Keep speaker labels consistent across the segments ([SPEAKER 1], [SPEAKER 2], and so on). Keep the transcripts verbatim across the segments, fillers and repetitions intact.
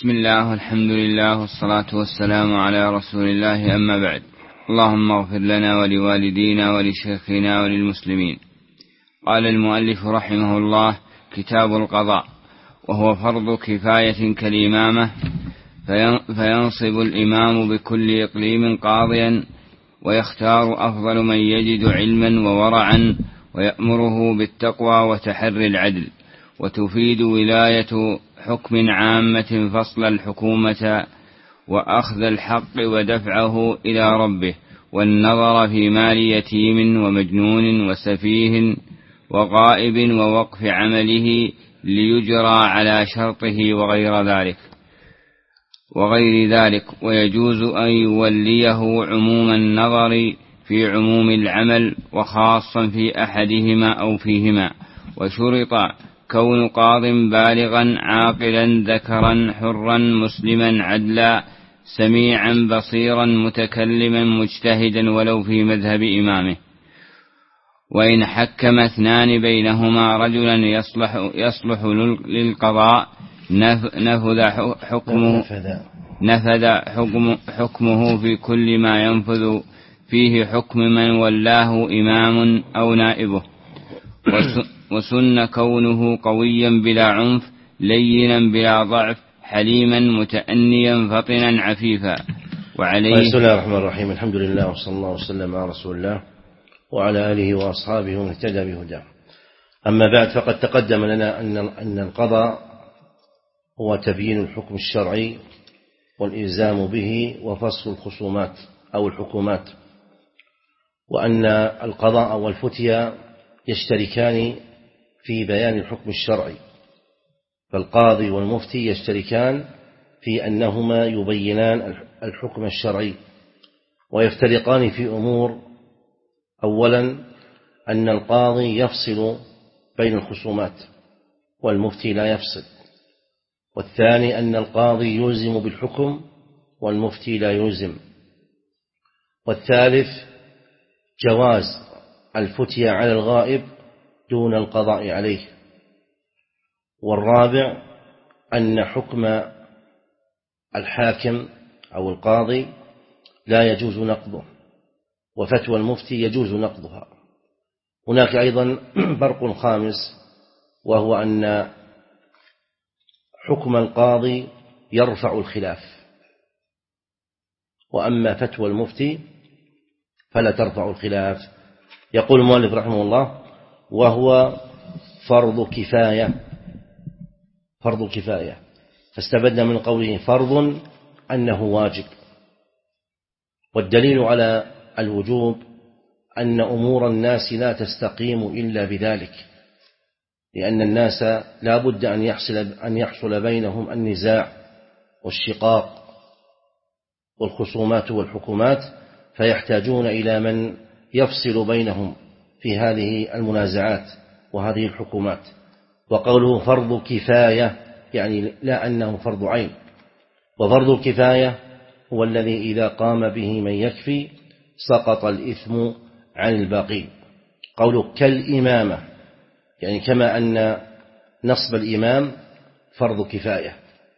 [SPEAKER 1] بسم الله والحمد لله والصلاة والسلام على رسول الله، أما بعد. اللهم اغفر لنا ولوالدينا ولشيخنا وللمسلمين. قال المؤلف رحمه الله: كتاب القضاء، وهو فرض كفاية كالإمامة، فينصب الإمام بكل إقليم قاضيا، ويختار أفضل من يجد علما وورعا، ويأمره بالتقوى وتحري العدل، وتفيد ولاية حكم عامة فصل الحكومة وأخذ الحق ودفعه إلى ربه، والنظر في مال يتيم ومجنون وسفيه وغائب ووقف عمله ليجرى على شرطه وغير ذلك وغير ذلك ويجوز أن يوليه عموم النظر في عموم العمل وخاصا في أحدهما أو فيهما. وشرط كون قاض بالغا عاقلا ذكرا حرا مسلما عدلا سميعا بصيرا متكلما مجتهدا ولو في مذهب إمامه. وإن حكم اثنان بينهما رجلا يصلح, يصلح للقضاء نفذ حكمه, نفذ حكم حكمه في كل ما ينفذ فيه حكم من ولاه إمام أو نائبه. وسن كونه قويا بلا عنف، لينا بلا ضعف، حليما متأنيا فطنا عفيفا. وعليه
[SPEAKER 2] بسم الله الرحمن الرحيم. الحمد لله وصلى الله وسلم على رسول الله وعلى آله وأصحابه ومن اهتدى بهداه. أما بعد، فقد تقدم لنا أن القضاء هو تبيين الحكم الشرعي والإلزام به وفصل الخصومات أو الحكومات، وأن القضاء والفتية يشتركان في بيان الحكم الشرعي، فالقاضي والمفتي يشتركان في أنهما يبينان الحكم الشرعي، ويفترقان في أمور: أولا أن القاضي يفصل بين الخصومات والمفتي لا يفصل، والثاني أن القاضي يلزم بالحكم والمفتي لا يلزم، والثالث جواز الفتية على الغائب دون القضاء عليه، والرابع أن حكم الحاكم أو القاضي لا يجوز نقضه، وفتوى المفتي يجوز نقضها. هناك أيضا فرق خامس، وهو أن حكم القاضي يرفع الخلاف، وأما فتوى المفتي فلا ترفع الخلاف. يقول المؤلف رحمه الله: وهو فرض كفاية. فرض كفاية، فاستبدنا من قوله فرض أنه واجب، والدليل على الوجوب أن أمور الناس لا تستقيم إلا بذلك، لأن الناس لا بد أن يحصل, أن يحصل بينهم النزاع والشقاق والخصومات والحكومات، فيحتاجون إلى من يفصل بينهم في هذه المنازعات وهذه الحكومات. وقوله فرض كفاية يعني لا أنه فرض عين، وفرض الكفاية هو الذي إذا قام به من يكفي سقط الإثم عن الباقين. قوله كالإمامة يعني كما أن نصب الإمام فرض كفاية.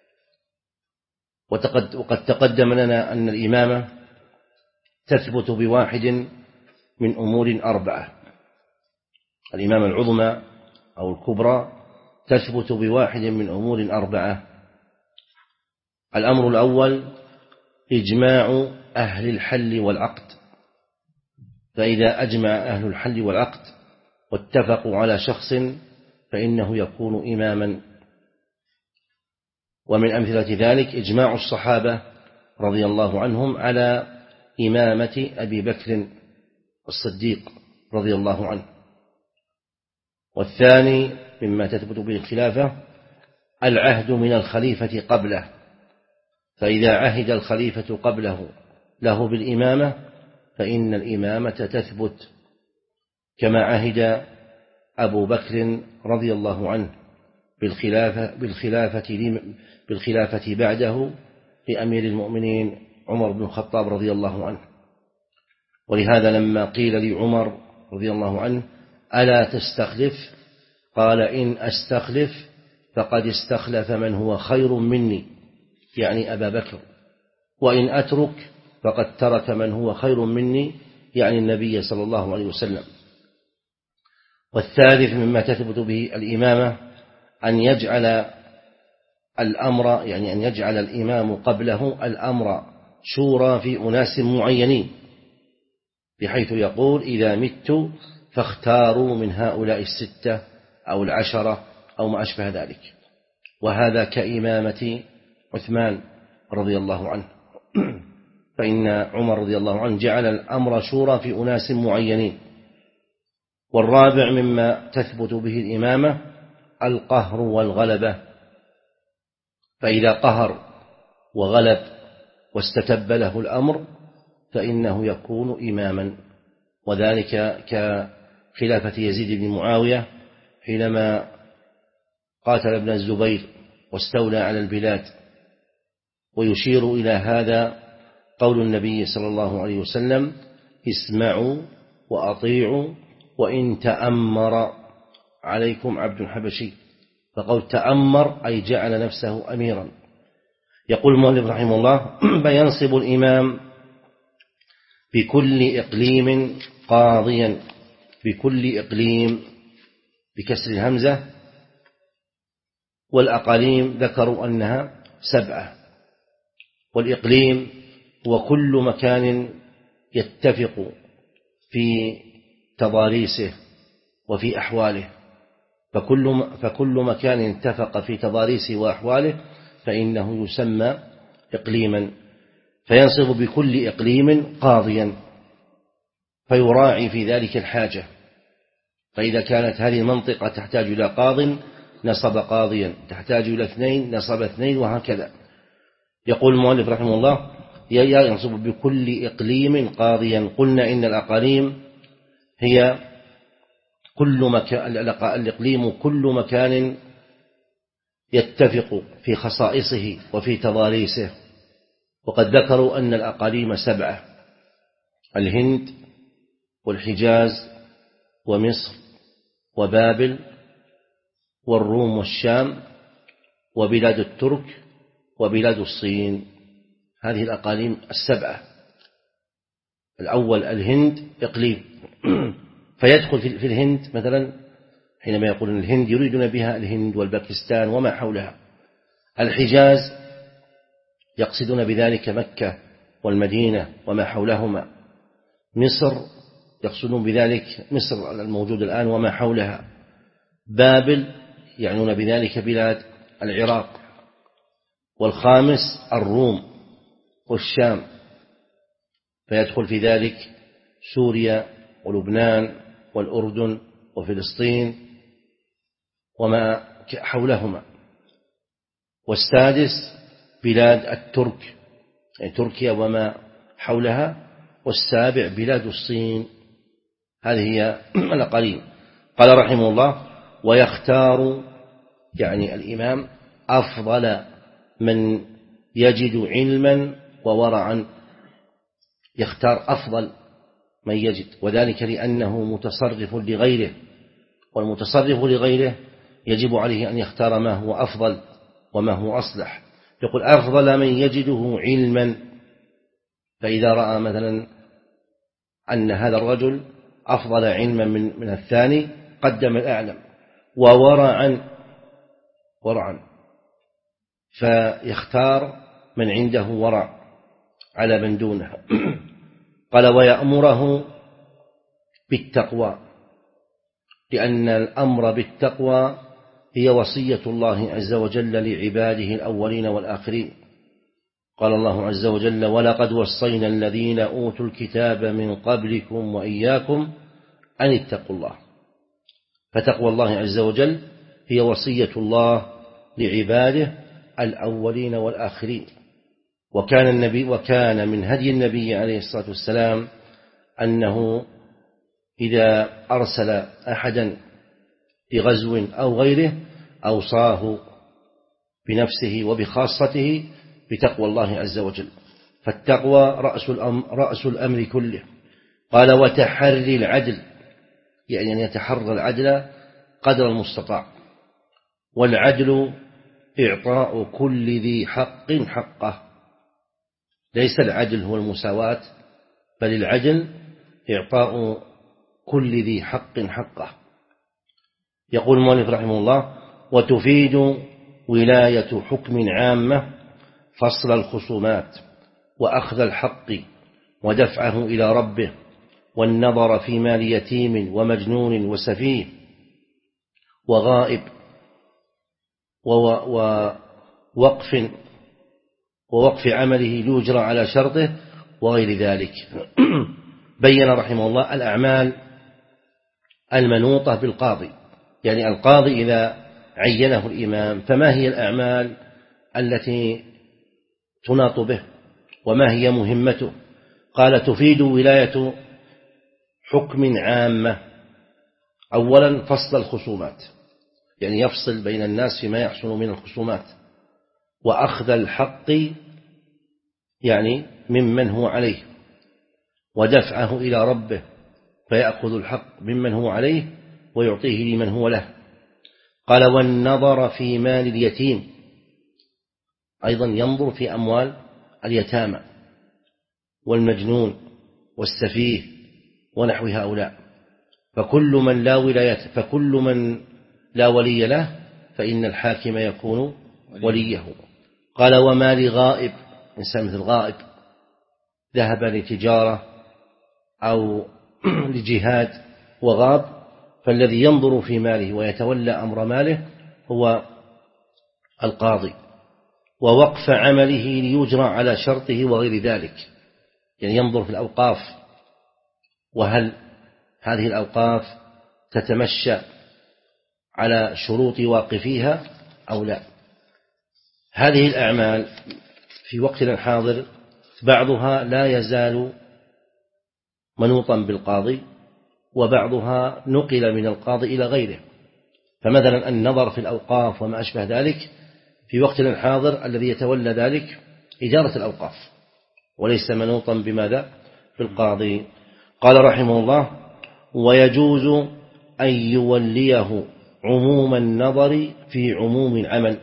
[SPEAKER 2] وقد تقدم لنا أن الإمامة تثبت بواحد من أمور أربعة. الإمامة العظمى أو الكبرى تثبت بواحد من أمور أربعة. الأمر الأول إجماع أهل الحل والعقد، فإذا أجمع أهل الحل والعقد واتفقوا على شخص فإنه يكون إماما. ومن أمثلة ذلك إجماع الصحابة رضي الله عنهم على إمامة أبي بكر الصديق رضي الله عنه. والثاني مما تثبت به الخلافة العهد من الخليفة قبله، فإذا عهد الخليفة قبله له بالإمامة فإن الإمامة تثبت، كما عهد أبو بكر رضي الله عنه بالخلافة, بالخلافة, بالخلافة بعده لأمير المؤمنين عمر بن الخطاب رضي الله عنه. ولهذا لما قيل لعمر رضي الله عنه ألا تستخلف، قال إن أستخلف فقد استخلف من هو خير مني يعني أبا بكر، وإن أترك فقد ترك من هو خير مني يعني النبي صلى الله عليه وسلم. والثالث مما تثبت به الإمامة أن يجعل الأمر يعني أن يجعل الإمام قبله الأمر شورى في أناس معينين، بحيث يقول إذا مت فاختاروا من هؤلاء الستة أو العشرة أو ما أشبه ذلك. وهذا كإمامة عثمان رضي الله عنه، فإن عمر رضي الله عنه جعل الأمر شورى في أناس معينين. والرابع مما تثبت به الإمامة القهر والغلبة، فإذا قهر وغلب واستتب له الأمر فإنه يكون إماما. وذلك كخلافة يزيد بن معاوية حينما قاتل ابن الزبير واستولى على البلاد. ويشير إلى هذا قول النبي صلى الله عليه وسلم: اسمعوا وأطيعوا وإن تأمر عليكم عبد حبشي. فقول تأمر أي جعل نفسه أميرا. يقول المؤلف رحمه الله: فينصب الإمام بكل إقليم قاضيا. بكل إقليم بكسر الهمزة، والأقاليم ذكروا أنها سبعة. والإقليم هو كل مكان يتفق في تضاريسه وفي أحواله، فكل, فكل مكان اتفق في تضاريسه وأحواله فإنه يسمى إقليما. فينصب بكل إقليم قاضيا، فيراعي في ذلك الحاجة. فإذا كانت هذه المنطقة تحتاج إلى قاض نصب قاضيا، تحتاج إلى اثنين نصب اثنين، وهكذا. يقول المؤلف رحمه الله: ينصب بكل إقليم قاضيا. قلنا إن الأقاليم هي كل مكان، الإقليم كل مكان يتفق في خصائصه وفي تضاريسه. وقد ذكروا أن الأقاليم سبعة: الهند والحجاز ومصر وبابل والروم والشام وبلاد الترك وبلاد الصين. هذه الأقاليم السبعة. الأول الهند إقليم فيدخل في الهند مثلا حينما يقولون الهند يريدون بها الهند والباكستان وما حولها. الحجاز يقصدون بذلك مكة والمدينة وما حولهما. مصر يقصدون بذلك مصر الموجودة الآن وما حولها. بابل يعنون بذلك بلاد العراق. والخامس الروم والشام، فيدخل في ذلك سوريا ولبنان والأردن وفلسطين وما حولهما. والسادس بلاد الترك، يعني تركيا وما حولها. والسابع بلاد الصين. هذه هي الأقاليم. قال رحمه الله: ويختار يعني الإمام أفضل من يجد علما وورعا. يختار أفضل من يجد، وذلك لأنه متصرف لغيره، والمتصرف لغيره يجب عليه أن يختار ما هو أفضل وما هو أصلح. يقول أفضل من يجده علما، فإذا رأى مثلا أن هذا الرجل أفضل علما من من الثاني قدم الأعلم. وورعا ورعا فيختار من عنده ورع على من دونه. قال: ويأمره بالتقوى، لأن الأمر بالتقوى هي وصية الله عز وجل لعباده الأولين والآخرين. قال الله عز وجل: ولقد وصينا الذين أوتوا الكتاب من قبلكم وإياكم أن اتقوا الله. فتقوى الله عز وجل هي وصية الله لعباده الأولين والآخرين. وكان النبي وكان من هدي النبي عليه الصلاة والسلام أنه إذا أرسل أحدا بغزو أو غيره أوصاه بنفسه وبخاصته بتقوى الله عز وجل. فالتقوى رأس الأمر, رأس الأمر كله. قال: وتحري العدل، يعني أن يتحرى العدل قدر المستطاع. والعدل إعطاء كل ذي حق حقه. ليس العدل هو المساواة، بل العدل إعطاء كل ذي حق حقه. يقول المؤلف رحمه الله: وتفيد ولاية حكم عامة فصل الخصومات وأخذ الحق ودفعه إلى ربه، والنظر في مال يتيم ومجنون وسفيه وغائب ووقف ووقف عمله ليجرى على شرطه وغير ذلك. بين رحمه الله الأعمال المنوطة بالقاضي، يعني القاضي إذا عينه الإمام فما هي الأعمال التي تناط به وما هي مهمته. قال: تفيد ولاية حكم عامة. أولا فصل الخصومات، يعني يفصل بين الناس فيما يحصل من الخصومات، وأخذ الحق يعني ممن هو عليه، ودفعه إلى ربه فيأخذ الحق ممن هو عليه ويعطيه لمن هو له. قال: والنظر في مال اليتيم، أيضا ينظر في أموال اليتامى والمجنون والسفيه ونحو هؤلاء. فكل من لا ولاية فكل من لا ولي له فإن الحاكم يكون وليه. قال: ومال غائب، إنسان مثل غائب ذهب لتجارة أو لجهاد وغاب، فالذي ينظر في ماله ويتولى أمر ماله هو القاضي. ووقف عمله ليجرى على شرطه وغير ذلك، يعني ينظر في الأوقاف، وهل هذه الأوقاف تتمشى على شروط واقفيها أو لا. هذه الأعمال في وقتنا الحاضر بعضها لا يزال منوطا بالقاضي، وبعضها نقل من القاضي إلى غيره. فمثلا النظر في الأوقاف وما أشبه ذلك في وقتنا الحاضر الذي يتولى ذلك إدارة الأوقاف، وليس منوطا بماذا؟ بالقاضي. قال رحمه الله: ويجوز أن يوليه عموم النظر في عموم العمل.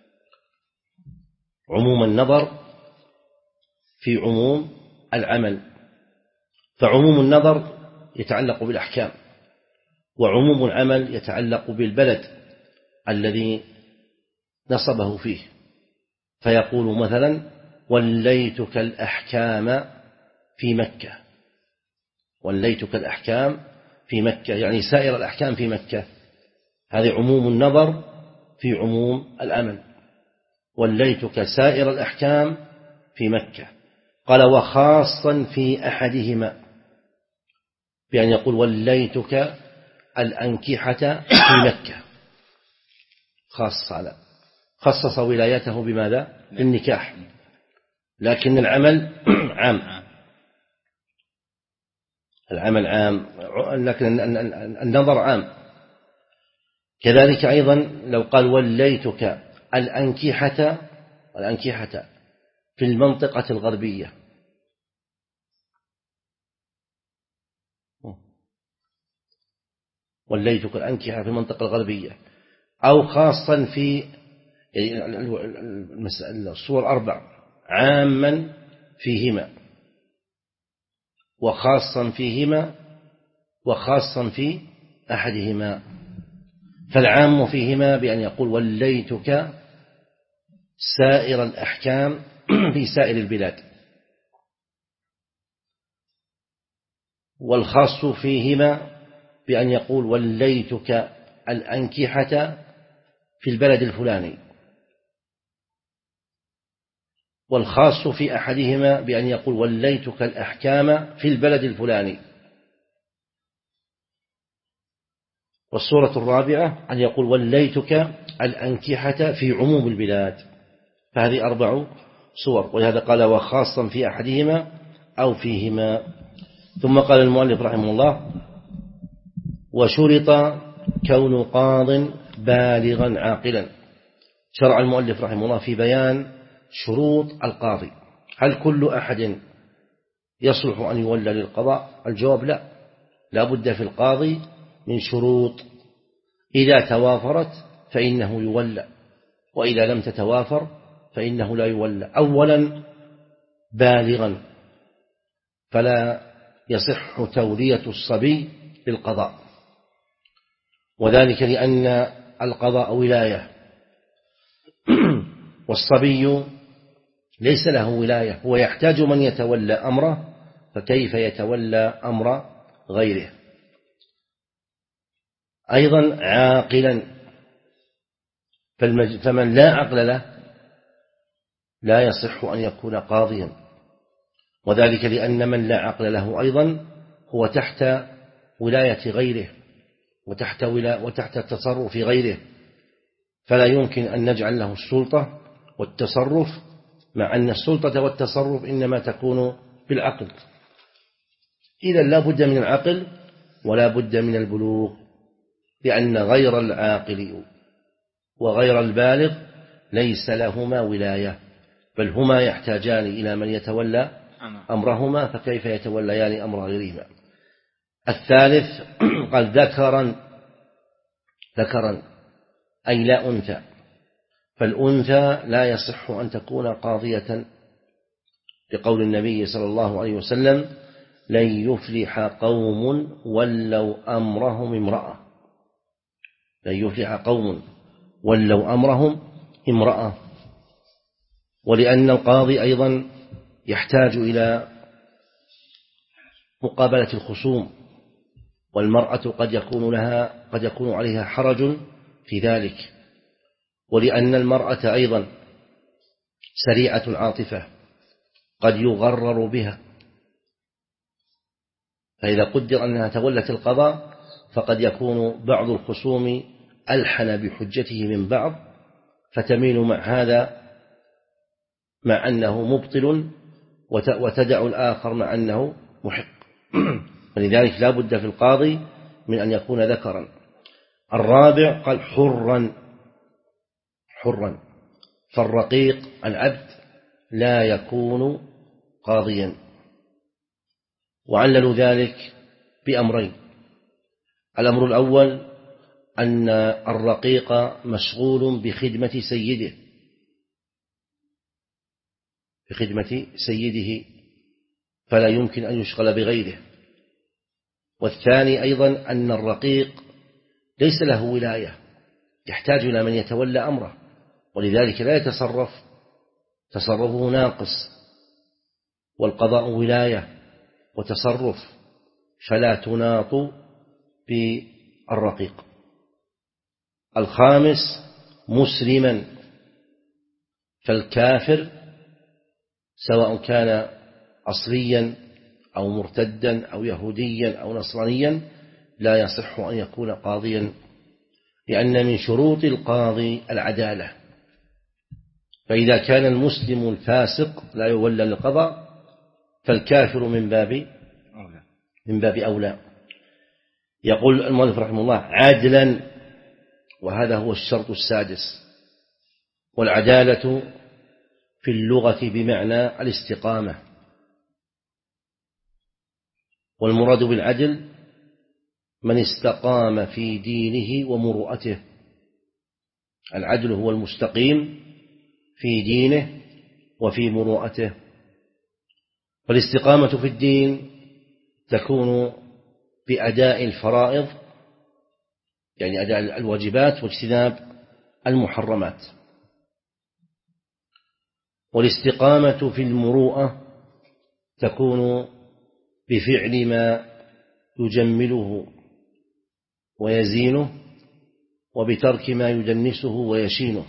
[SPEAKER 2] عموم النظر في عموم العمل، فعموم النظر يتعلق بالأحكام، وعموم العمل يتعلق بالبلد الذي نصبه فيه. فيقول مثلا: وليتك الأحكام في مكة. وليتك الأحكام في مكة، يعني سائر الأحكام في مكة. هذه عموم النظر في عموم العمل. وليتك سائر الأحكام في مكة. قال: وخاصا في أحدهما، بأن يقول: وليتك الأنكحة في مكة. خاص على خصص ولايته بماذا؟ بالنكاح، لكن العمل عام. العمل عام، لكن النظر عام. كذلك أيضا لو قال: وليتك الأنكحة الأنكحة في المنطقة الغربية، وليتك الأنكحة في المنطقة الغربية، أو خاصا في الصور أربع: عاما فيهما، وخاصا فيهما، وخاصا في أحدهما. فالعام فيهما بأن يقول: وليتك سائر الأحكام في سائر البلاد. والخاص فيهما بأن يقول: وليتك الأنكحة في البلد الفلاني. والخاص في أحدهما بأن يقول: وليتك الأحكام في البلد الفلاني. والصورة الرابعة أن يقول: وليتك الأنكحة في عموم البلاد. فهذه أربع صور، ولهذا قال: وخاصا في أحدهما أو فيهما. ثم قال المؤلف رحمه الله: وشرط كون قاض بالغا عاقلا. شرع المؤلف رحمه الله في بيان شروط القاضي. هل كل أحد يصلح أن يولى للقضاء؟ الجواب لا، لا بد في القاضي من شروط، إذا توافرت فإنه يولى، وإذا لم تتوافر فإنه لا يولى. أولا بالغا، فلا يصح تولية الصبي للقضاء، وذلك لأن القضاء ولاية، والصبي ليس له ولاية، هو يحتاج من يتولى أمره، فكيف يتولى أمر غيره؟ أيضا عاقلا، فمن لا عقل له لا يصح أن يكون قاضيا، وذلك لأن من لا عقل له أيضا هو تحت ولاية غيره وتحت, ولا وتحت تصرف غيره، فلا يمكن أن نجعل له السلطة والتصرف، مع أن السلطة والتصرف إنما تكون بالعقل. إذا لا بد من العقل ولا بد من البلوغ، لأن غير العاقل وغير البالغ ليس لهما ولاية، بل هما يحتاجان إلى من يتولى أمرهما، فكيف يتوليان أمر غيرهما؟ الثالث قال ذكرا، ذكرا أي لا أنثى، فالأنثى لا يصح أن تكون قاضية، لقول النبي صلى الله عليه وسلم لن يفلح قوم ولوا أمرهم امرأة، لن يفلح قوم ولوا أمرهم امرأة. ولأن القاضي أيضا يحتاج إلى مقابلة الخصوم، والمرأة قد يكون لها قد يكون عليها حرج في ذلك، ولأن المرأة أيضا سريعة العاطفة قد يغرر بها، فإذا قدر أنها تولت القضاء فقد يكون بعض الخصوم ألحن بحجته من بعض، فتميل مع هذا مع أنه مبطل وتدع الآخر مع أنه محق. فلذلك لا بد في القاضي من أن يكون ذكرا. الرابع قال حرا، حرا، فالرقيق العبد لا يكون قاضيا، وعللوا ذلك بأمرين. الأمر الأول أن الرقيق مشغول بخدمة سيده، بخدمة سيده فلا يمكن أن يشغل بغيره. والثاني أيضا أن الرقيق ليس له ولاية، يحتاج إلى من يتولى أمره، ولذلك لا يتصرف، تصرفه ناقص، والقضاء ولاية وتصرف، فلا تناط بالرقيق. الخامس مسلما، فالكافر سواء كان أصليا أو مرتدا أو يهوديا أو نصرانيا لا يصح أن يكون قاضيا، لأن من شروط القاضي العدالة، فإذا كان المسلم الفاسق لا يولى للقضاء فالكافر من باب من باب أولى. يقول المؤلف رحمه الله عادلا، وهذا هو الشرط السادس. والعدالة في اللغة بمعنى الاستقامة، والمراد بالعدل من استقام في دينه ومروءته. العدل هو المستقيم في دينه وفي مروءته. فالاستقامة في الدين تكون بأداء الفرائض، يعني أداء الواجبات واجتناب المحرمات. والاستقامة في المروءة تكون بفعل ما يجمله ويزينه، وبترك ما يدنسه ويشينه.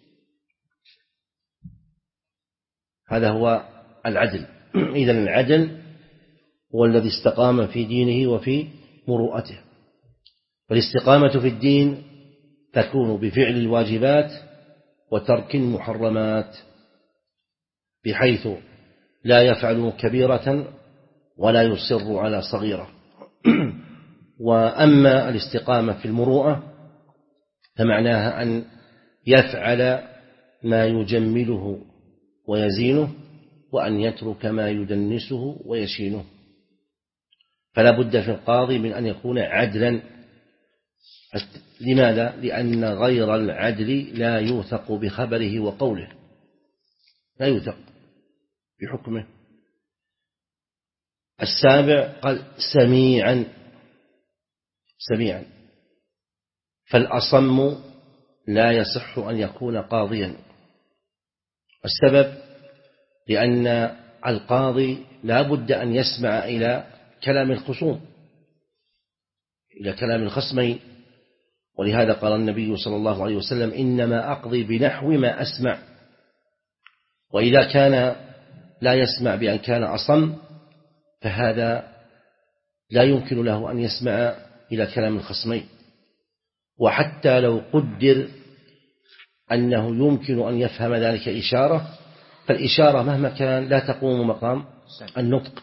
[SPEAKER 2] هذا هو العدل. إذن العدل هو الذي استقام في دينه وفي مروءته. والاستقامة في الدين تكون بفعل الواجبات وترك المحرمات، بحيث لا يفعل كبيرة ولا يصر على صغيرة. وأما الاستقامة في المروءة فمعناها أن يفعل ما يجمله ويزينه، وأن يترك ما يدنسه ويشينه. فلا بد في القاضي من أن يكون عدلا، لماذا؟ لأن غير العدل لا يوثق بخبره وقوله، لا يوثق بحكمه. السابع قال سميعا، سميعا، فالأصم لا يصح أن يكون قاضيا. السبب لأن القاضي لا بد أن يسمع إلى كلام الخصوم، إلى كلام الخصمين، ولهذا قال النبي صلى الله عليه وسلم إنما أقضي بنحو ما أسمع. وإذا كان لا يسمع بأن كان أصم فهذا لا يمكن له أن يسمع إلى كلام الخصمين. وحتى لو قدر أنه يمكن أن يفهم ذلك إشارة، فالإشارة مهما كان لا تقوم مقام النطق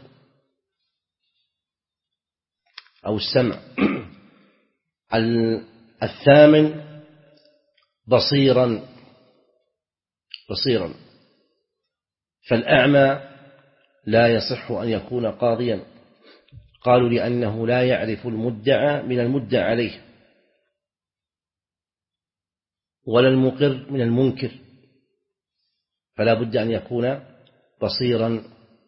[SPEAKER 2] أو السمع. الثامن بصيرا، بصيرا، فالأعمى لا يصح أن يكون قاضيا. قالوا لأنه لا يعرف المدعى من المدعى عليه، ولا المقر من المنكر، فلا بد أن يكون بصيرا.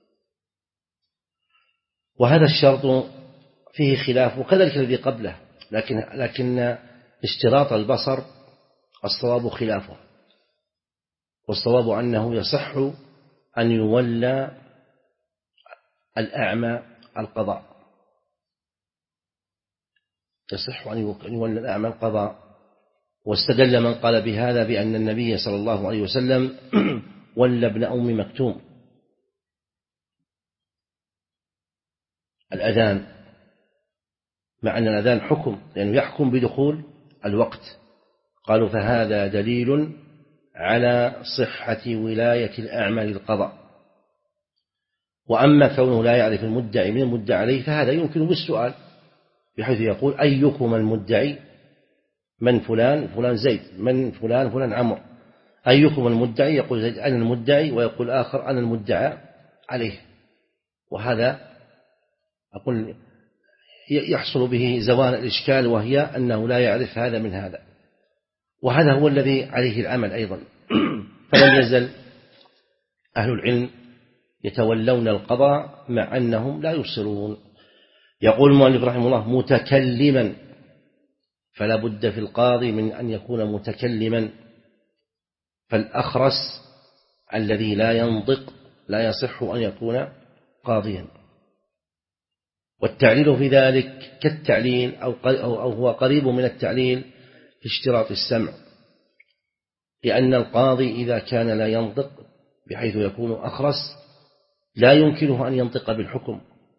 [SPEAKER 2] وهذا الشرط فيه خلاف، وكذلك الذي قبله، لكن لكن اشتراط البصر الصواب خلافه، والصواب أنه يصح أن يولى الأعمى القضاء، يصح أن يولى الأعمى القضاء. واستدل من قال بهذا بأن النبي صلى الله عليه وسلم ولى ابن أم مكتوم الأذان، مع أن الأذان حكم لأنه يحكم بدخول الوقت. قالوا فهذا دليل على صحة ولاية الأعمى للقضاء. وأما كونه لا يعرف المدعي من المدعى عليه فهذا يمكن بالسؤال، بحيث يقول أيكم المدعي؟ من فلان؟ فلان زيد. من فلان؟ فلان عمرو. أيكم المدعي؟ يقول زيد أنا المدعي، ويقول آخر أنا المدعى عليه. وهذا أقول يحصل به زوال الإشكال، وهي أنه لا يعرف هذا من هذا، وهذا هو الذي عليه العمل أيضا. فلم يزل أهل العلم يتولون القضاء مع أنهم لا يبصرون. يقول المؤلف رحمه الله متكلما، فلا بد في القاضي من أن يكون متكلما، فالأخرس الذي لا ينطق لا يصح أن يكون قاضيا. والتعليل في ذلك كالتعليل أو أو هو قريب من التعليل في اشتراط السمع، لأن القاضي إذا كان لا ينطق بحيث يكون أخرس لا يمكنه أن ينطق بالحكم.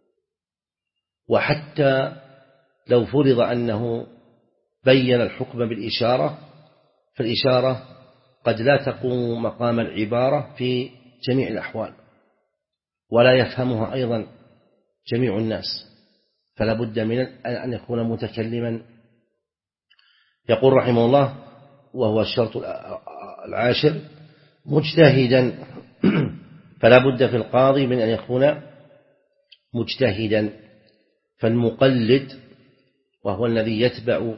[SPEAKER 2] وحتى لو فرض أنه بين الحكم بالإشارة، فالإشارة قد لا تقوم مقام العبارة في جميع الأحوال، ولا يفهمها أيضا جميع الناس، فلا بد من أن يكون متكلما. يقول رحمه الله وهو الشرط العاشر مجتهدا، فلا بد في القاضي من أن يكون مجتهدا. فالمقلد وهو الذي يتبع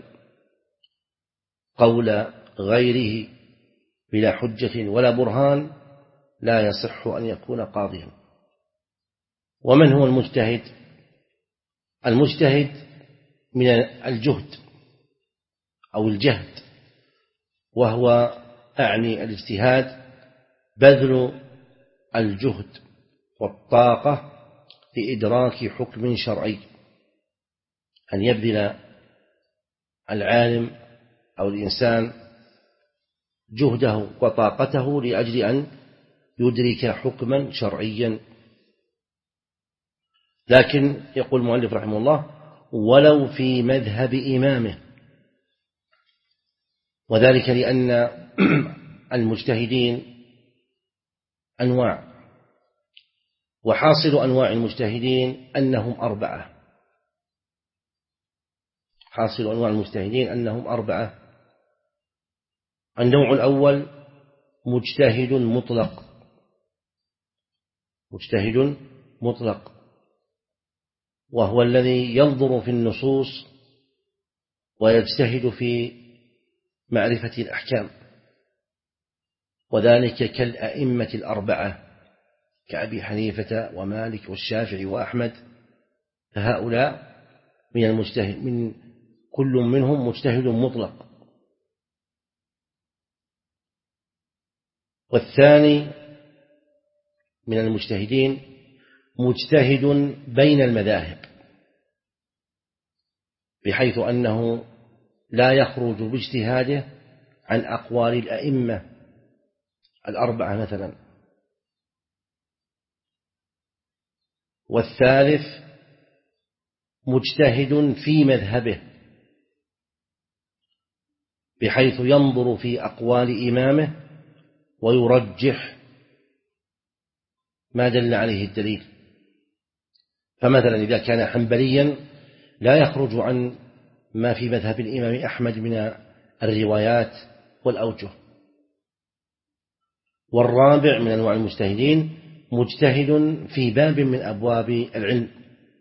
[SPEAKER 2] قول غيره بلا حجة ولا برهان لا يصح أن يكون قاضيا. ومن هو المجتهد؟ المجتهد من الجهد أو الجهد، وهو أعني الاجتهاد بذل الجهد والطاقة في إدراك حكم شرعي، أن يبذل العالم أو الإنسان جهده وطاقته لأجل أن يدرك حكما شرعيا. لكن يقول المؤلف رحمه الله ولو في مذهب إمامه، وذلك لأن المجتهدين أنواع، وحاصل أنواع المجتهدين أنهم أربعة. حاصل أنواع المجتهدين أنهم أربعة. النوع الأول مجتهد مطلق، مجتهد مطلق، وهو الذي ينظر في النصوص ويجتهد في معرفة الأحكام، وذلك كالأئمة الأربعة كأبي حنيفة ومالك والشافعي وأحمد، فهؤلاء من المجتهد من كل منهم مجتهد مطلق. والثاني من المجتهدين مجتهد بين المذاهب، بحيث أنه لا يخرج باجتهاده عن أقوال الأئمة الأربعة مثلا. والثالث مجتهد في مذهبه، بحيث ينظر في أقوال إمامه ويرجح ما دل عليه الدليل. فمثلا إذا كان حنبليا لا يخرج عن ما في مذهب الإمام أحمد من الروايات والأوجه. والرابع من أنواع المجتهدين مجتهد في باب من أبواب العلم،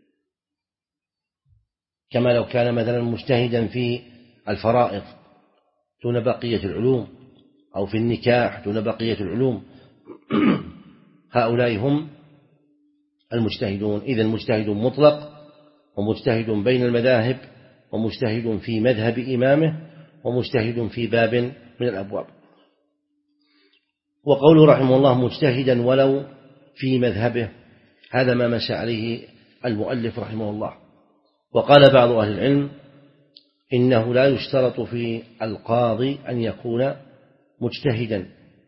[SPEAKER 2] كما لو كان مثلا مجتهدا في الفرائض دون بقية العلوم، أو في النكاح دون بقية العلوم. هؤلاء هم المجتهدون. إذن مجتهد مطلق، ومجتهد بين المذاهب، ومجتهد في مذهب إمامه، ومجتهد في باب من الأبواب. وقوله رحمه الله مجتهدا ولو في مذهبه، هذا ما مشى عليه المؤلف رحمه الله. وقال بعض أهل العلم إنه لا يشترط في القاضي أن يكون مجتهدا،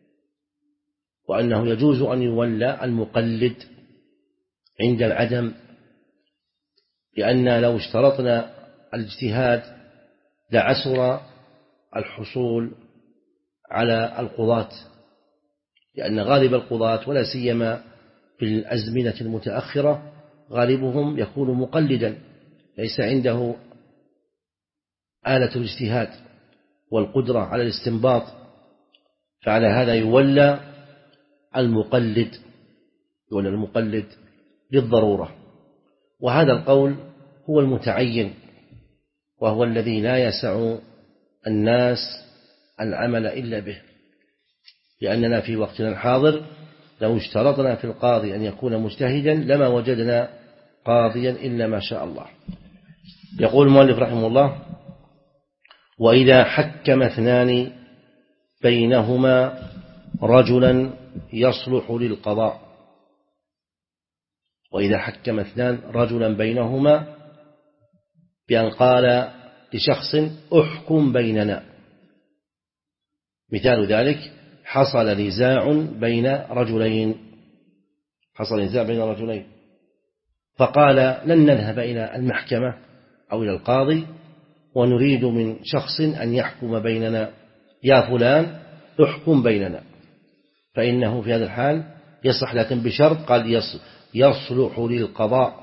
[SPEAKER 2] وأنه يجوز أن يولى المقلد عند العدم، لأن لو اشترطنا الاجتهاد لعسر الحصول على القضاة، لأن غالب القضاة ولا سيما في الأزمنة المتأخرة غالبهم يكون مقلدا، ليس عنده آلة الاجتهاد والقدرة على الاستنباط، فعلى هذا يولى المقلد يولى المقلد للضرورة. وهذا القول هو المتعين، وهو الذي لا يسع الناس العمل إلا به، لأننا في وقتنا الحاضر لو اشترطنا في القاضي أن يكون مجتهدا لما وجدنا قاضيا إلا ما شاء الله. يقول المؤلف رحمه الله: وإذا حكم اثنان بينهما رجلا يصلح للقضاء وإذا حكم اثنان رجلا بينهما بأن قال لشخص احكم بيننا. مثال ذلك: حصل نزاع بين رجلين حصل نزاع بين رجلين فقال لن نذهب إلى المحكمة أو إلى القاضي، ونريد من شخص أن يحكم بيننا، يا فلان احكم بيننا، فإنه في هذا الحال يصح، لكن بشرط قال يصلح للقضاء.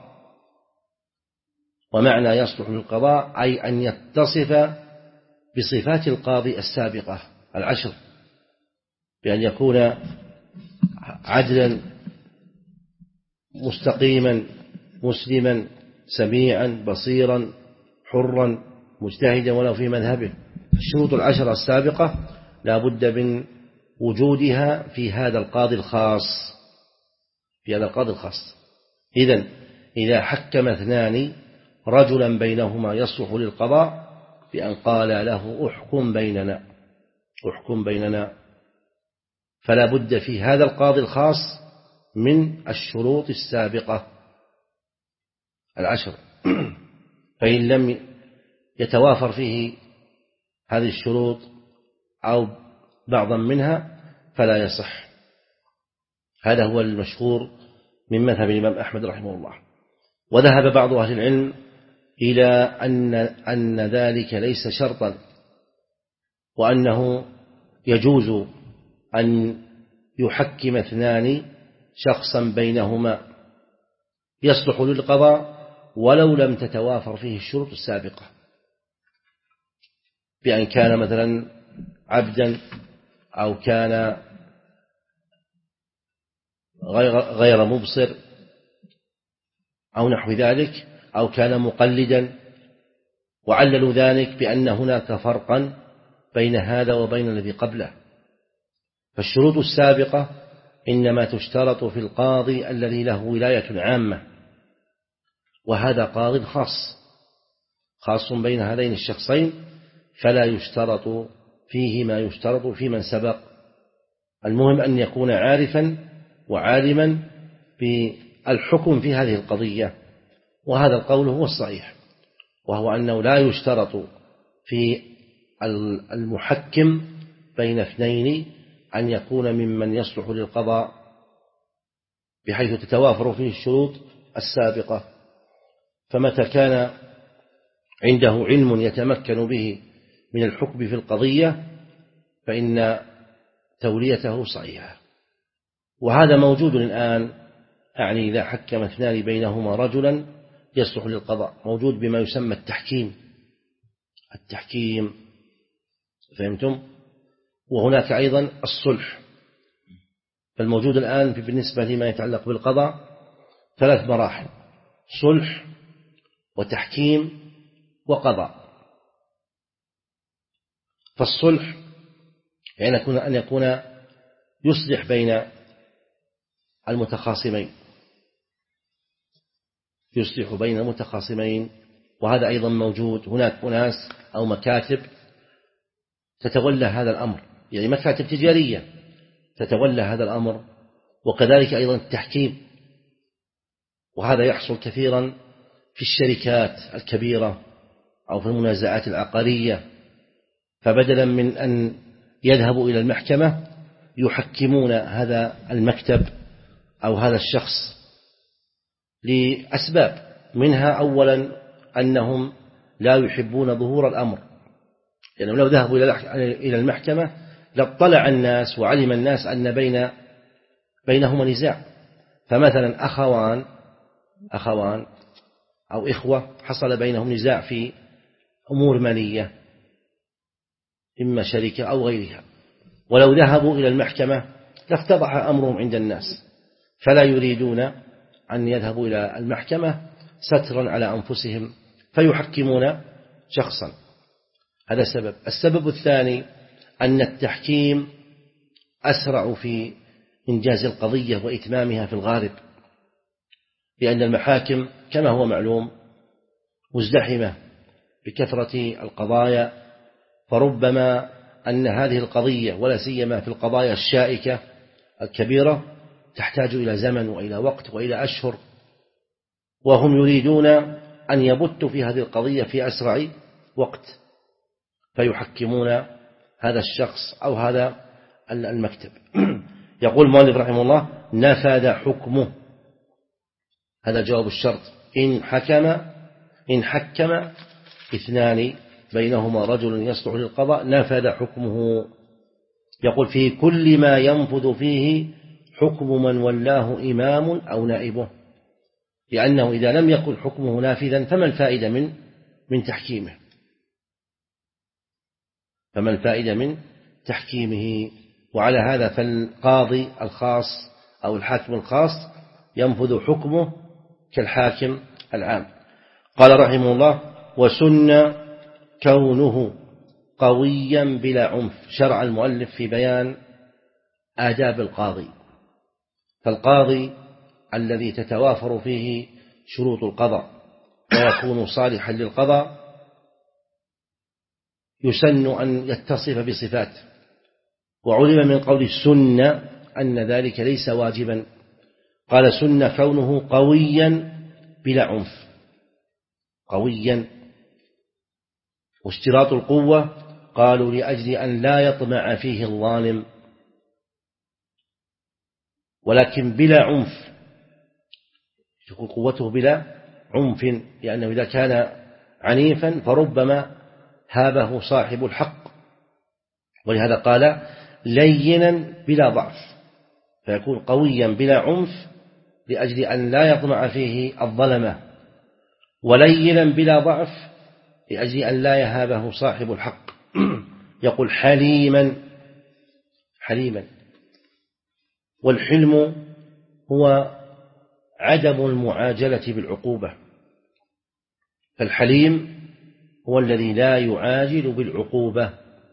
[SPEAKER 2] ومعنى يصلح للقضاء أي أن يتصف بصفات القاضي السابقة العشر، بأن يكون عدلا مستقيما مسلما سميعا بصيرا حرا مجتهدا ولو في مذهبه. الشروط العشر السابقة لا بد من وجودها في هذا القاضي الخاص في هذا القاضي الخاص. إذن إذا حكم اثنان رجلا بينهما يصلح للقضاء بأن قال له احكم بيننا احكم بيننا فلا بد في هذا القاضي الخاص من الشروط السابقة العشر، فإن لم يتوافر فيه هذه الشروط أو بعضا منها فلا يصح. هذا هو المشهور من مذهب الإمام أحمد رحمه الله. وذهب بعض أهل العلم إلى أن أن ذلك ليس شرطا، وأنه يجوز أن يحكم اثنان شخصا بينهما يصلح للقضاء ولو لم تتوافر فيه الشروط السابقة، بأن كان مثلا عبدا أو كان غير مبصر أو نحو ذلك، أو كان مقلدا وعللوا ذلك بأن هناك فرقا بين هذا وبين الذي قبله. فالشروط السابقة إنما تشترط في القاضي الذي له ولاية عامة، وهذا قاض خاص خاص بين هذين الشخصين، فلا يشترط فيه ما يشترط في من سبق. المهم أن يكون عارفا وعالما بالحكم في هذه القضية، وهذا القول هو الصحيح، وهو أنه لا يشترط في المحكم بين اثنين أن يكون ممن يصلح للقضاء بحيث تتوافر فيه الشروط السابقة. فمتى كان عنده علم يتمكن به من الحكم في القضية فإن توليته صحيحة، وهذا موجود الآن. يعني إذا حكم اثنان بينهما رجلا يصلح للقضاء موجود بما يسمى التحكيم التحكيم فهمتم؟ وهناك أيضا الصلح. فالموجود الآن بالنسبة لما يتعلق بالقضاء ثلاث مراحل: صلح وتحكيم وقضاء. فالصلح يعني أن يكون يصلح بين المتخاصمين يصلح بين المتخاصمين وهذا أيضا موجود. هناك أناس أو مكاتب تتولى هذا الأمر، يعني مكاتب تجارية تتولى هذا الأمر، وكذلك أيضا التحكيم، وهذا يحصل كثيرا في الشركات الكبيرة أو في المنازعات العقارية. فبدلا من أن يذهبوا إلى المحكمة يحكمون هذا المكتب أو هذا الشخص لأسباب، منها أولا أنهم لا يحبون ظهور الأمر، يعني لو ذهبوا إلى المحكمة لاطلع الناس وعلم الناس أن بين بينهما نزاع. فمثلا أخوان أخوان أو إخوة حصل بينهم نزاع في أمور مالية إما شركة أو غيرها، ولو ذهبوا إلى المحكمة لافتضح أمرهم عند الناس، فلا يريدون أن يذهبوا إلى المحكمة سترا على أنفسهم فيحكمون شخصا. هذا سبب. السبب الثاني أن التحكيم أسرع في إنجاز القضية وإتمامها في الغالب، لأن المحاكم كما هو معلوم مزدحمة بكثرة القضايا، فربما أن هذه القضية ولا سيما في القضايا الشائكة الكبيرة تحتاج إلى زمن وإلى وقت وإلى أشهر، وهم يريدون أن يبتوا في هذه القضية في أسرع وقت، فيحكمون هذا الشخص أو هذا المكتب. يقول المؤلف رحمه الله: نفذ حكمه. هذا جواب الشرط. إن حكم إن حكم اثنان بينهما رجل يصلح للقضاء نفذ حكمه. يقول: في كل ما ينفذ فيه حكم من ولاه إمام أو نائبه، لأنه إذا لم يكن حكمه نافذا فما الفائدة من من تحكيمه فما الفائدة من تحكيمه وعلى هذا فالقاضي الخاص أو الحاكم الخاص ينفذ حكمه كالحاكم العام. قال رحمه الله: وسن كونه قويا بلا عنف. شرع المؤلف في بيان آداب القاضي. فالقاضي الذي تتوافر فيه شروط القضاء ويكون صالحا للقضاء يسن أن يتصف بصفات، وعلم من قول السنة أن ذلك ليس واجبا. قال: سن كونه قويا بلا عنف. قويا، واشتراط القوة قالوا لأجل أن لا يطمع فيه الظالم، ولكن بلا عنف، تكون قوته بلا عنف، لأنه إذا كان عنيفا فربما هابه صاحب الحق، ولهذا قال لينا بلا ضعف، فيكون قويا بلا عنف لأجل أن لا يطمع فيه الظلمة، ولينا بلا ضعف لأجل أن لا يهابه صاحب الحق. يقول حليما حليما والحلم هو عدم المعاجلة بالعقوبة. فالحليم هو الذي لا يعاجل بالعقوبة.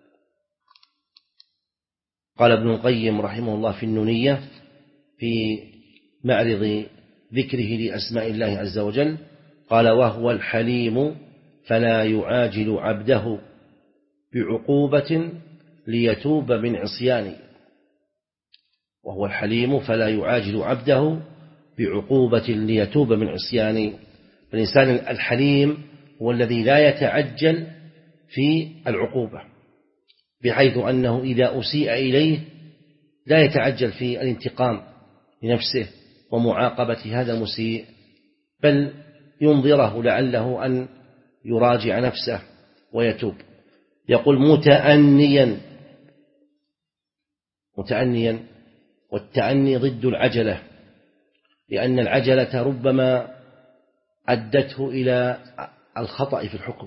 [SPEAKER 2] قال ابن القيم رحمه الله في النونية في معرض ذكره لأسماء الله عز وجل، قال: وهو الحليم فلا يعاجل عبده بعقوبة ليتوب من عصيانه. وهو الحليم فلا يعاجل عبده بعقوبة ليتوب من عصيانه. الإنسان الحليم هو الذي لا يتعجل في العقوبة، بحيث أنه إذا أسيء إليه لا يتعجل في الانتقام لنفسه ومعاقبة هذا المسيء، بل ينظره لعله أن يراجع نفسه ويتوب. يقول: متأنيا. متأنيا، والتأني ضد العجلة، لأن العجلة ربما أدته إلى الخطأ في الحكم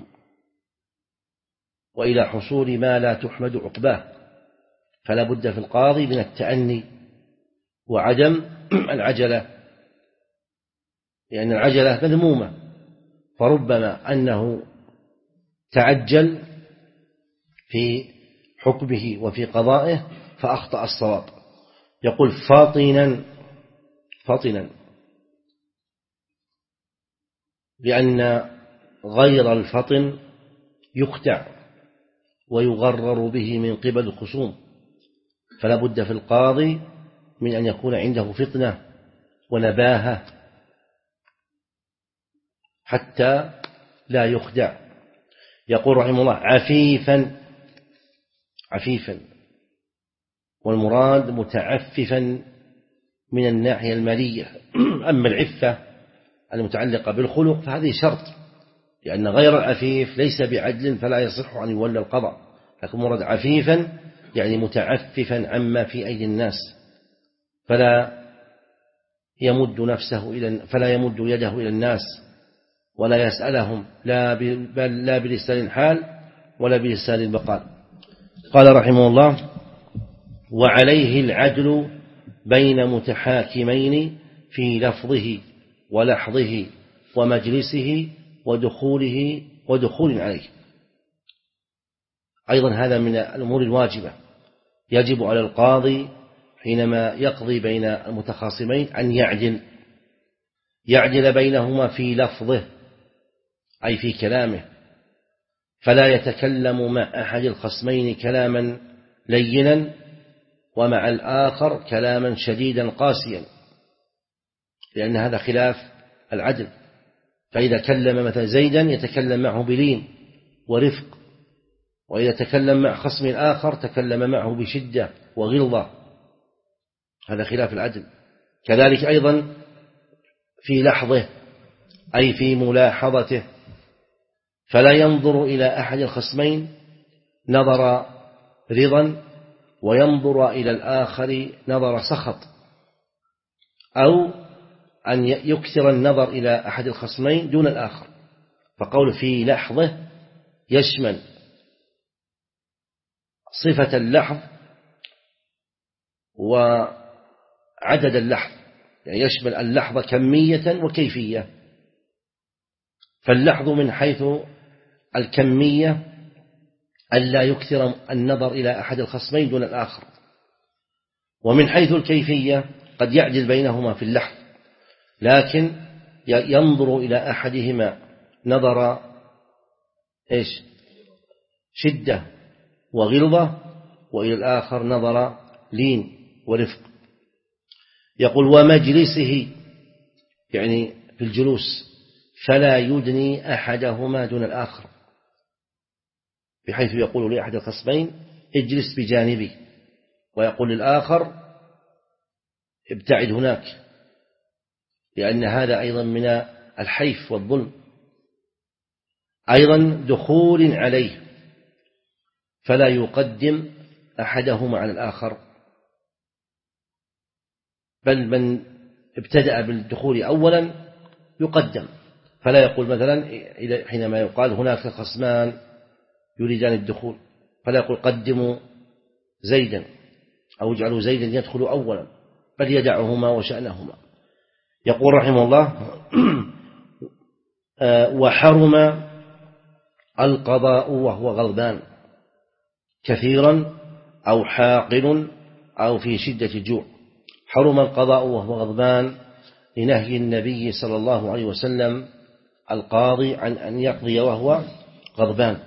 [SPEAKER 2] وإلى حصول ما لا تحمد عقباه، فلا بد في القاضي من التأني وعدم العجلة، لأن العجلة مذمومة، فربما أنه تعجل في حكمه وفي قضائه فأخطأ الصواب. يقول: فاطنا. فاطنا لأن غير الفطن يخدع ويغرر به من قبل الخصوم، فلا بد في القاضي من أن يكون عنده فطنة ونباهة حتى لا يخدع. يقول رحمه الله: عفيفا. عفيفا، والمراد متعففا من الناحية المالية. أما العفة المتعلقة بالخلق فهذه شرط، لأن غير العفيف ليس بعدل فلا يصح أن يولى القضاء، لكن مراد عفيفا يعني متعففا عما في أيدي الناس، فلا يمد نفسه إلى فلا يمد يده إلى الناس ولا يسألهم، لا بل لا بلسان الحال ولا بلسان المقال. قال رحمه الله: وعليه العدل بين متحاكمين في لفظه ولحظه ومجلسه ودخوله ودخول عليه. أيضا هذا من الأمور الواجبة، يجب على القاضي حينما يقضي بين المتخاصمين أن يعدل يعدل بينهما في لفظه، أي في كلامه، فلا يتكلم مع أحد الخصمين كلاما لينا ومع الآخر كلاما شديدا قاسيا، لأن هذا خلاف العدل. فإذا كلم مثلا زيدا يتكلم معه بلين ورفق، وإذا تكلم مع خصم آخر تكلم معه بشدة وغلظة، هذا خلاف العدل. كذلك أيضا في لحظه، أي في ملاحظته، فلا ينظر إلى أحد الخصمين نظر رضا وينظر إلى الآخر نظر سخط، أو أن يكثر النظر إلى أحد الخصمين دون الآخر. فقول في لحظه يشمل صفة اللحظ وعدد اللحظ، يعني يشمل اللحظة كمية وكيفية. فاللحظ من حيث الكمية ألا يكثر النظر إلى أحد الخصمين دون الآخر، ومن حيث الكيفية قد يعدل بينهما في اللحظ، لكن ينظر إلى أحدهما نظر إيش شدة وغلظة، وإلى الآخر نظر لين ورفق. يقول: ومجلسه، يعني في الجلوس، فلا يدني أحدهما دون الآخر، بحيث يقول لأحد الخصمين اجلس بجانبي، ويقول للآخر ابتعد هناك، لأن هذا أيضا من الحيف والظلم. أيضا دخول عليه، فلا يقدم أحدهما على الآخر، بل من ابتدأ بالدخول أولا يقدم، فلا يقول مثلا حينما يقال هناك خصمان يريدان الدخول فلا يقول قدموا زيدا أو اجعلوا زيدا يدخل أولا، بل يدعهما وشأنهما. يقول رحمه الله: وحرم القضاء وهو غضبان كثيرا أو حاقن أو في شدة الجوع. حرم القضاء وهو غضبان لنهي النبي صلى الله عليه وسلم القاضي عن أن يقضي وهو غضبان،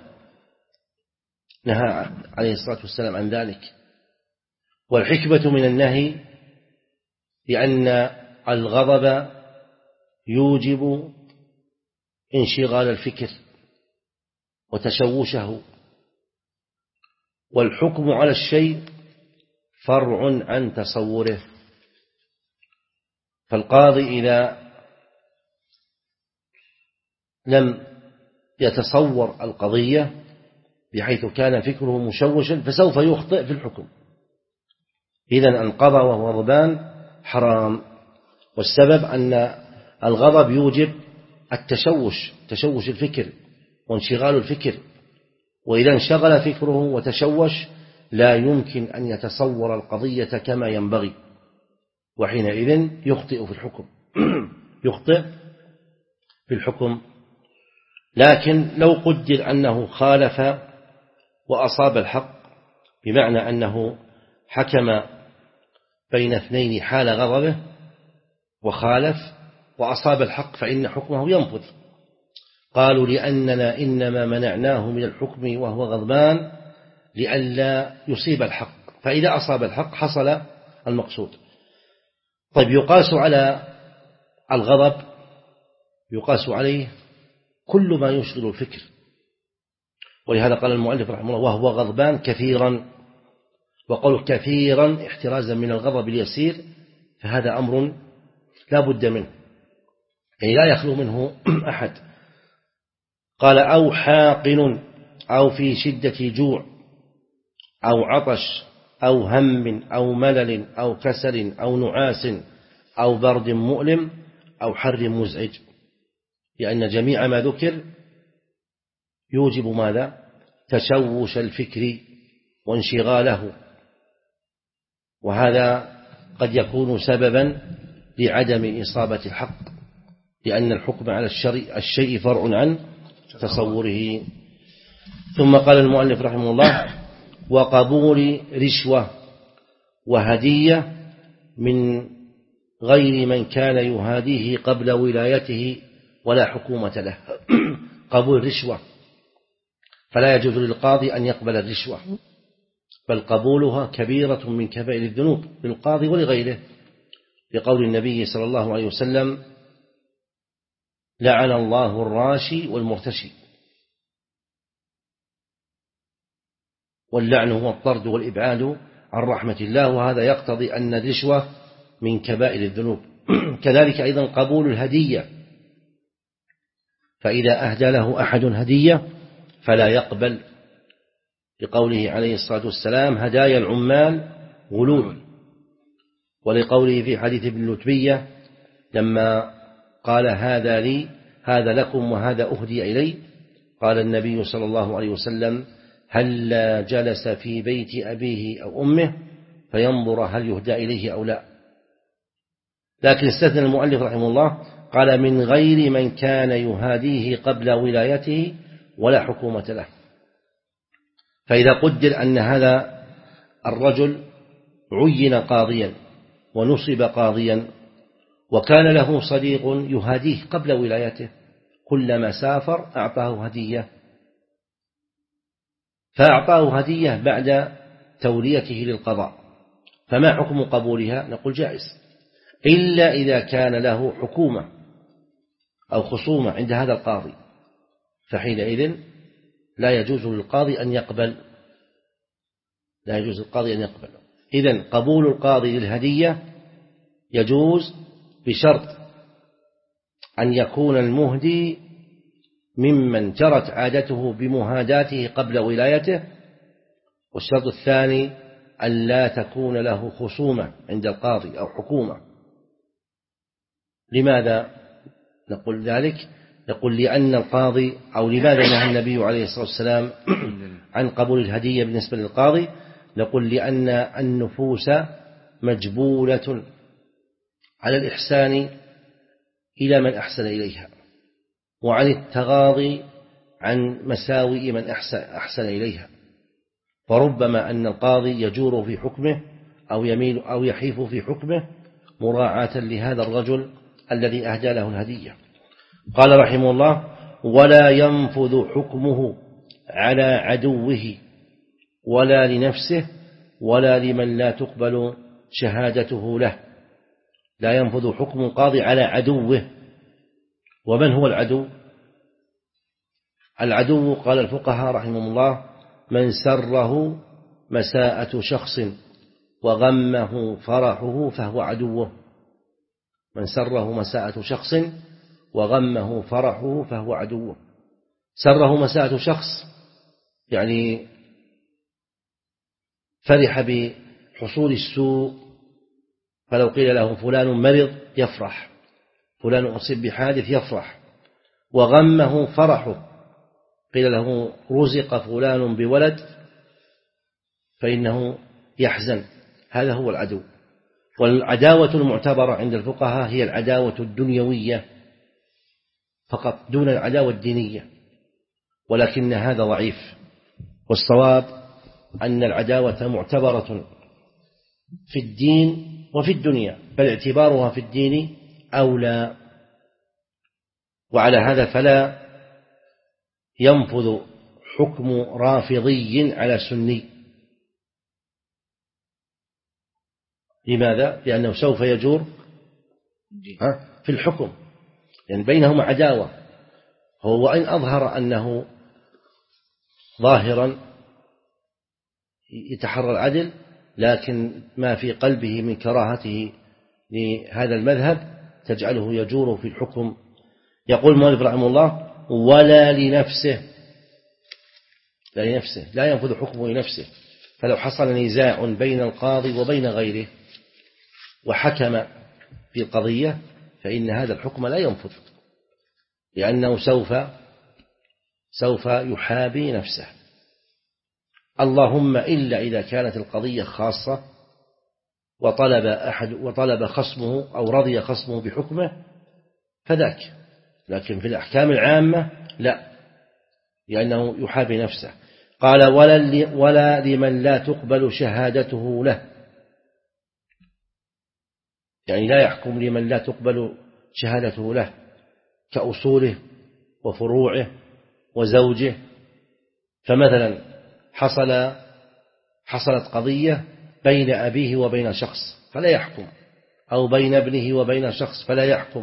[SPEAKER 2] نهى عليه الصلاة والسلام عن ذلك. والحكمة من النهي لأن الغضب يوجب انشغال الفكر وتشوشه، والحكم على الشيء فرع عن تصوره. فالقاضي إذا لم يتصور القضية بحيث كان فكره مشوشا فسوف يخطئ في الحكم. إذن القضى وهو غضبان حرام، والسبب أن الغضب يوجب التشوش، تشوش الفكر وانشغال الفكر، وإذا انشغل فكره وتشوش لا يمكن أن يتصور القضية كما ينبغي، وحينئذ يخطئ في الحكم يخطئ في الحكم. لكن لو قدر أنه خالف وأصاب الحق، بمعنى أنه حكم بين اثنين حال غضبه وخالف وأصاب الحق، فإن حكمه ينفذ. قالوا لأننا إنما منعناه من الحكم وهو غضبان لئلا يصيب الحق، فإذا أصاب الحق حصل المقصود. طيب، يقاس على الغضب يقاس عليه كل ما يشغل الفكر، ولهذا قال المؤلف رحمه الله وهو غضبان كثيرا، وقول كثيرا احترازا من الغضب اليسير، فهذا أمر لا بد منه، يعني لا يخلو منه أحد. قال أو حاقن أو في شدة جوع أو عطش أو هم أو ملل أو كسل أو نعاس أو برد مؤلم أو حر مزعج، لأن جميع ما ذكر يوجب ماذا؟ تشوش الفكر وانشغاله، وهذا قد يكون سببا لعدم إصابة الحق، لأن الحكم على الشيء فرع عن تصوره. ثم قال المؤلف رحمه الله وقبول رشوة وهدية من غير من كان يهاديه قبل ولايته ولا حكومة له. قبول رشوة، فلا يجوز للقاضي أن يقبل الرشوة، بل قبولها كبيرة من كبائر الذنوب للقاضي ولغيره، لقول النبي صلى الله عليه وسلم لعن الله الراشي والمرتشي. واللعن هو الطرد والإبعاد عن رحمة الله، وهذا يقتضي أن الرشوة من كبائر الذنوب. كذلك أيضا قبول الهدية، فإذا أهدى له أحد هدية فلا يقبل، لقوله عليه الصلاة والسلام هدايا العمال غلول، ولقوله في حديث ابن لتبية لما قال هذا لي هذا لكم وهذا أهدي إلي، قال النبي صلى الله عليه وسلم هل جلس في بيت أبيه أو أمه فينظر هل يهدى إليه أو لا. لكن استثنى المؤلف رحمه الله قال من غير من كان يهاديه قبل ولايته ولا حكومة له. فإذا قدر أن هذا الرجل عين قاضيا ونصب قاضيا وكان له صديق يهاديه قبل ولايته، كلما سافر أعطاه هدية، فأعطاه هدية بعد توليته للقضاء، فما حكم قبولها؟ نقول جائز، إلا إذا كان له حكومة أو خصومة عند هذا القاضي، فحينئذ لا يجوز للقاضي أن يقبل لا يجوز للقاضي أن يقبل. إذن قبول القاضي للهدية يجوز بشرط أن يكون المهدي ممن جرت عادته بمهاداته قبل ولايته، والشرط الثاني أن لا تكون له خصومة عند القاضي أو حكومة. لماذا نقول ذلك؟ نقول لأن القاضي أو لماذا نهى النبي عليه الصلاة والسلام عن قبول الهدية بالنسبة للقاضي؟ نقول لأن النفوس مجبولة على الإحسان إلى من أحسن إليها، وعن التغاضي عن مساوئ من أحسن, أحسن إليها، وربما أن القاضي يجور في حكمه أو يميل أو يحيف في حكمه مراعاة لهذا الرجل الذي أهدى له الهدية. قال رحمه الله: ولا ينفذ حكمه على عدوه ولا لنفسه ولا لمن لا تقبل شهادته له. لا ينفذ حكم القاضي على عدوه. ومن هو العدو؟ العدو قال الفقهاء رحمهم الله: من سره مساءة شخص وغمه فرحه فهو عدوه. من سره مساءة شخص وغمه فرحه فهو عدوه. سره مساءة شخص يعني فرح بحصول السوء، فلو قيل له فلان مرض يفرح، فلان أصيب بحادث يفرح. وغمه فرحه، قيل له رزق فلان بولد فإنه يحزن. هذا هو العدو. والعداوة المعتبرة عند الفقهاء هي العداوة الدنيوية فقط دون العداوة الدينية، ولكن هذا ضعيف. والصواب أن العداوة معتبرة في الدين وفي الدنيا، بل اعتبارها في الدين أولى. وعلى هذا فلا ينفذ حكم رافضي على سني. لماذا؟ لأنه سوف يجور في الحكم، يعني بينهما عداوة. هو وإن أظهر أنه ظاهرا يتحرى العدل، لكن ما في قلبه من كراهته لهذا المذهب تجعله يجور في الحكم. يقول المؤلف رحمه الله: ولا لنفسه. لا لنفسه، لا ينفذ حكمه لنفسه. فلو حصل نزاع بين القاضي وبين غيره وحكم في القضية فإن هذا الحكم لا ينفذ، لأنه سوف سوف يحابي نفسه. اللهم إلا إذا كانت القضية خاصة وطلب أحد وطلب خصمه أو رضي خصمه بحكمه فذاك، لكن في الأحكام العامة لا، لأنه يحابي نفسه. قال: ولا, ولا لمن لا تقبل شهادته له، يعني لا يحكم لمن لا تقبل شهادته له كأصوله وفروعه وزوجه. فمثلا حصل حصلت قضية بين أبيه وبين شخص فلا يحكم، أو بين ابنه وبين شخص فلا يحكم،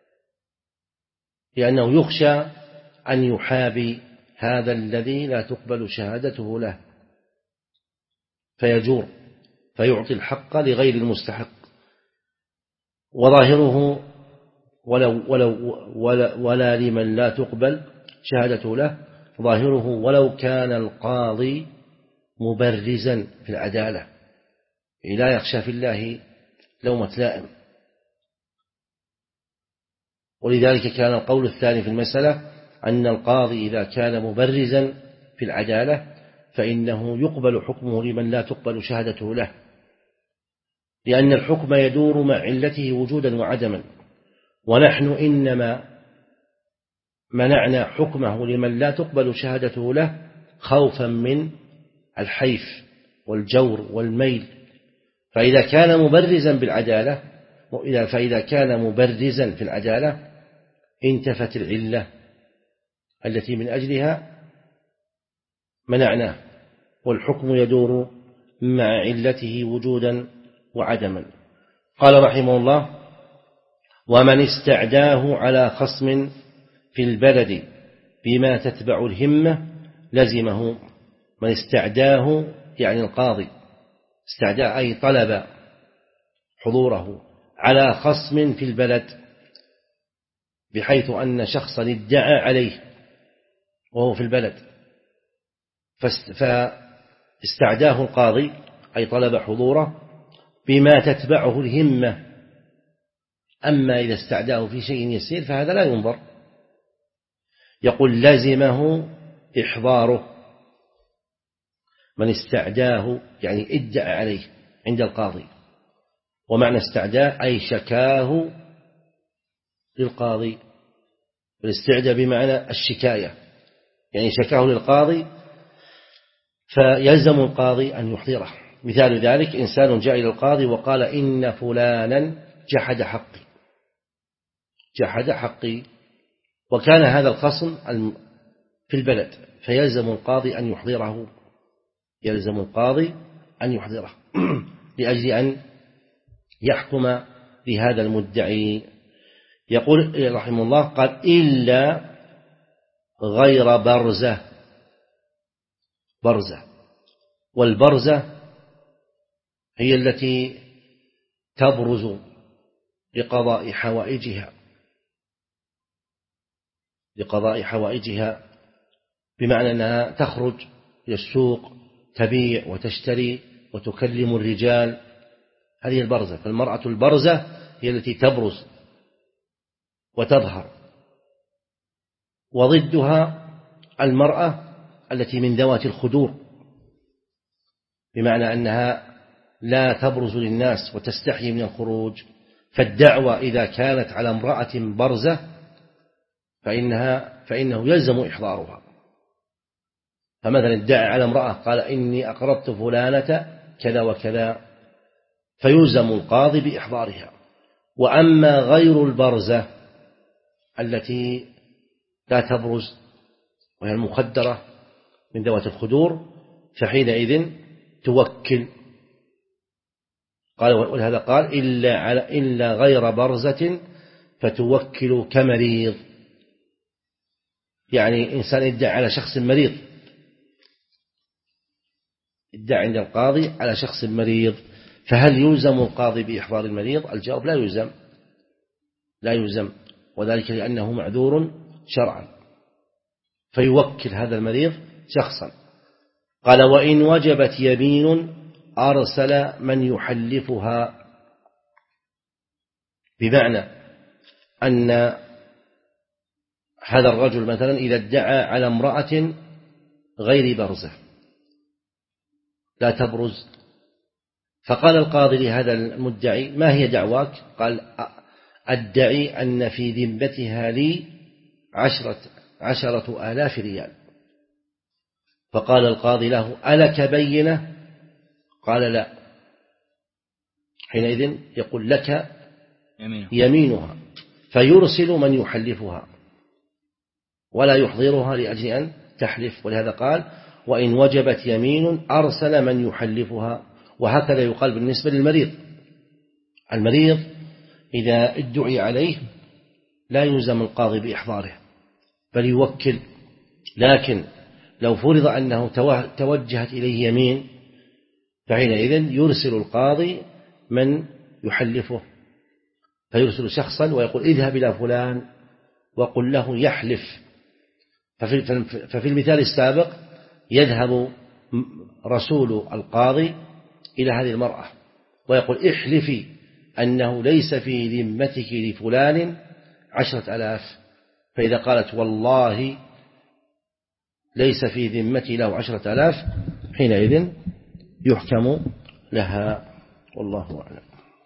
[SPEAKER 2] لأنه يخشى أن يحابي هذا الذي لا تقبل شهادته له فيجور فيعطي الحق لغير المستحق. وظاهره ولو ولو ولا, ولا لمن لا تقبل شهادته له، ظاهره ولو كان القاضي مبرزا في العدالة، لا يخشى في الله لومة لائم. ولذلك كان القول الثاني في المسألة أن القاضي إذا كان مبرزا في العدالة فإنه يقبل حكمه لمن لا تقبل شهادته له، لأن الحكم يدور مع علته وجودا وعدما. ونحن إنما منعنا حكمه لمن لا تقبل شهادته له خوفا من الحيف والجور والميل. فإذا كان مبرزا بالعدالة فإذا كان مبرزا في العدالة انتفت العلة التي من أجلها منعناه، والحكم يدور مع علته وجودا وعدما. قال رحمه الله: ومن استعداه على خصم في البلد بما تتبع الهمة لزمه. من استعداه يعني القاضي، استعداه أي طلب حضوره على خصم في البلد، بحيث أن شخصا ادعى عليه وهو في البلد، فاستعداه القاضي أي طلب حضوره بما تتبعه الهمة. أما إذا استعداه في شيء يسير فهذا لا ينظر. يقول: لزمه إحضاره. من استعداه يعني ادعى عليه عند القاضي، ومعنى استعداه أي شكاه للقاضي. الاستعداء بمعنى الشكاية، يعني شكاه للقاضي فيلزم القاضي أن يحضره. مثال ذلك إنسان جاء إلى القاضي وقال إن فلانا جحد حقي جحد حقي وكان هذا الخصم في البلد، فيلزم القاضي أن يحضره يلزم القاضي أن يحضره لأجل أن يحكم بهذا المدعي. يقول رحمه الله قال إلا غير برزة برزة والبرزة هي التي تبرز لقضاء حوائجها لقضاء حوائجها بمعنى أنها تخرج إلى السوق تبيع وتشتري وتكلم الرجال، هذه البرزة. فالمرأة البرزة هي التي تبرز وتظهر، وضدها المرأة التي من ذوات الخدور بمعنى أنها لا تبرز للناس وتستحي من الخروج. فالدعوة إذا كانت على امرأة برزة فإنها فإنه يلزم إحضارها. فمثلا ادعى على امرأة قال إني أقرضت فلانة كذا وكذا فيلزم القاضي بإحضارها. وأما غير البرزة التي لا تبرز وهي المخدرة من ذوات الخدور فحينئذ توكل. قال ولهذا قال إلا, على إلا غير برزة فتوكل كمريض، يعني إنسان ادعى على شخص مريض ادعى عند القاضي على شخص مريض، فهل يلزم القاضي بإحضار المريض؟ الجواب لا يلزم لا يلزم وذلك لأنه معذور شرعا، فيوكل هذا المريض شخصا. قال وإن وجبت يمين أرسل من يحلفها، بمعنى أن هذا الرجل مثلا إذا ادعى على امرأة غير برزة لا تبرز، فقال القاضي لهذا المدعي ما هي دعواك؟ قال أدعي أن في ذمتها لي عشرة, عشرة آلاف ريال. فقال القاضي له ألك بينة؟ قال لا. حينئذ يقول لك يمينها فيرسل من يحلفها ولا يحضرها لأجل أن تحلف. ولهذا قال وإن وجبت يمين أرسل من يحلفها. وهكذا يقال بالنسبة للمريض. المريض إذا ادعي عليه لا يلزم القاضي بإحضاره بل يوكل، لكن لو فرض أنه توجهت إليه يمين فحينئذ يرسل القاضي من يحلفه، فيرسل شخصا ويقول اذهب إلى فلان وقل له يحلف. ففي المثال السابق يذهب رسول القاضي إلى هذه المرأة ويقول احلفي أنه ليس في ذمتك لفلان عشرة ألاف، فإذا قالت والله ليس في ذمتي له عشرة ألاف حينئذ يحكم لها، والله أعلم.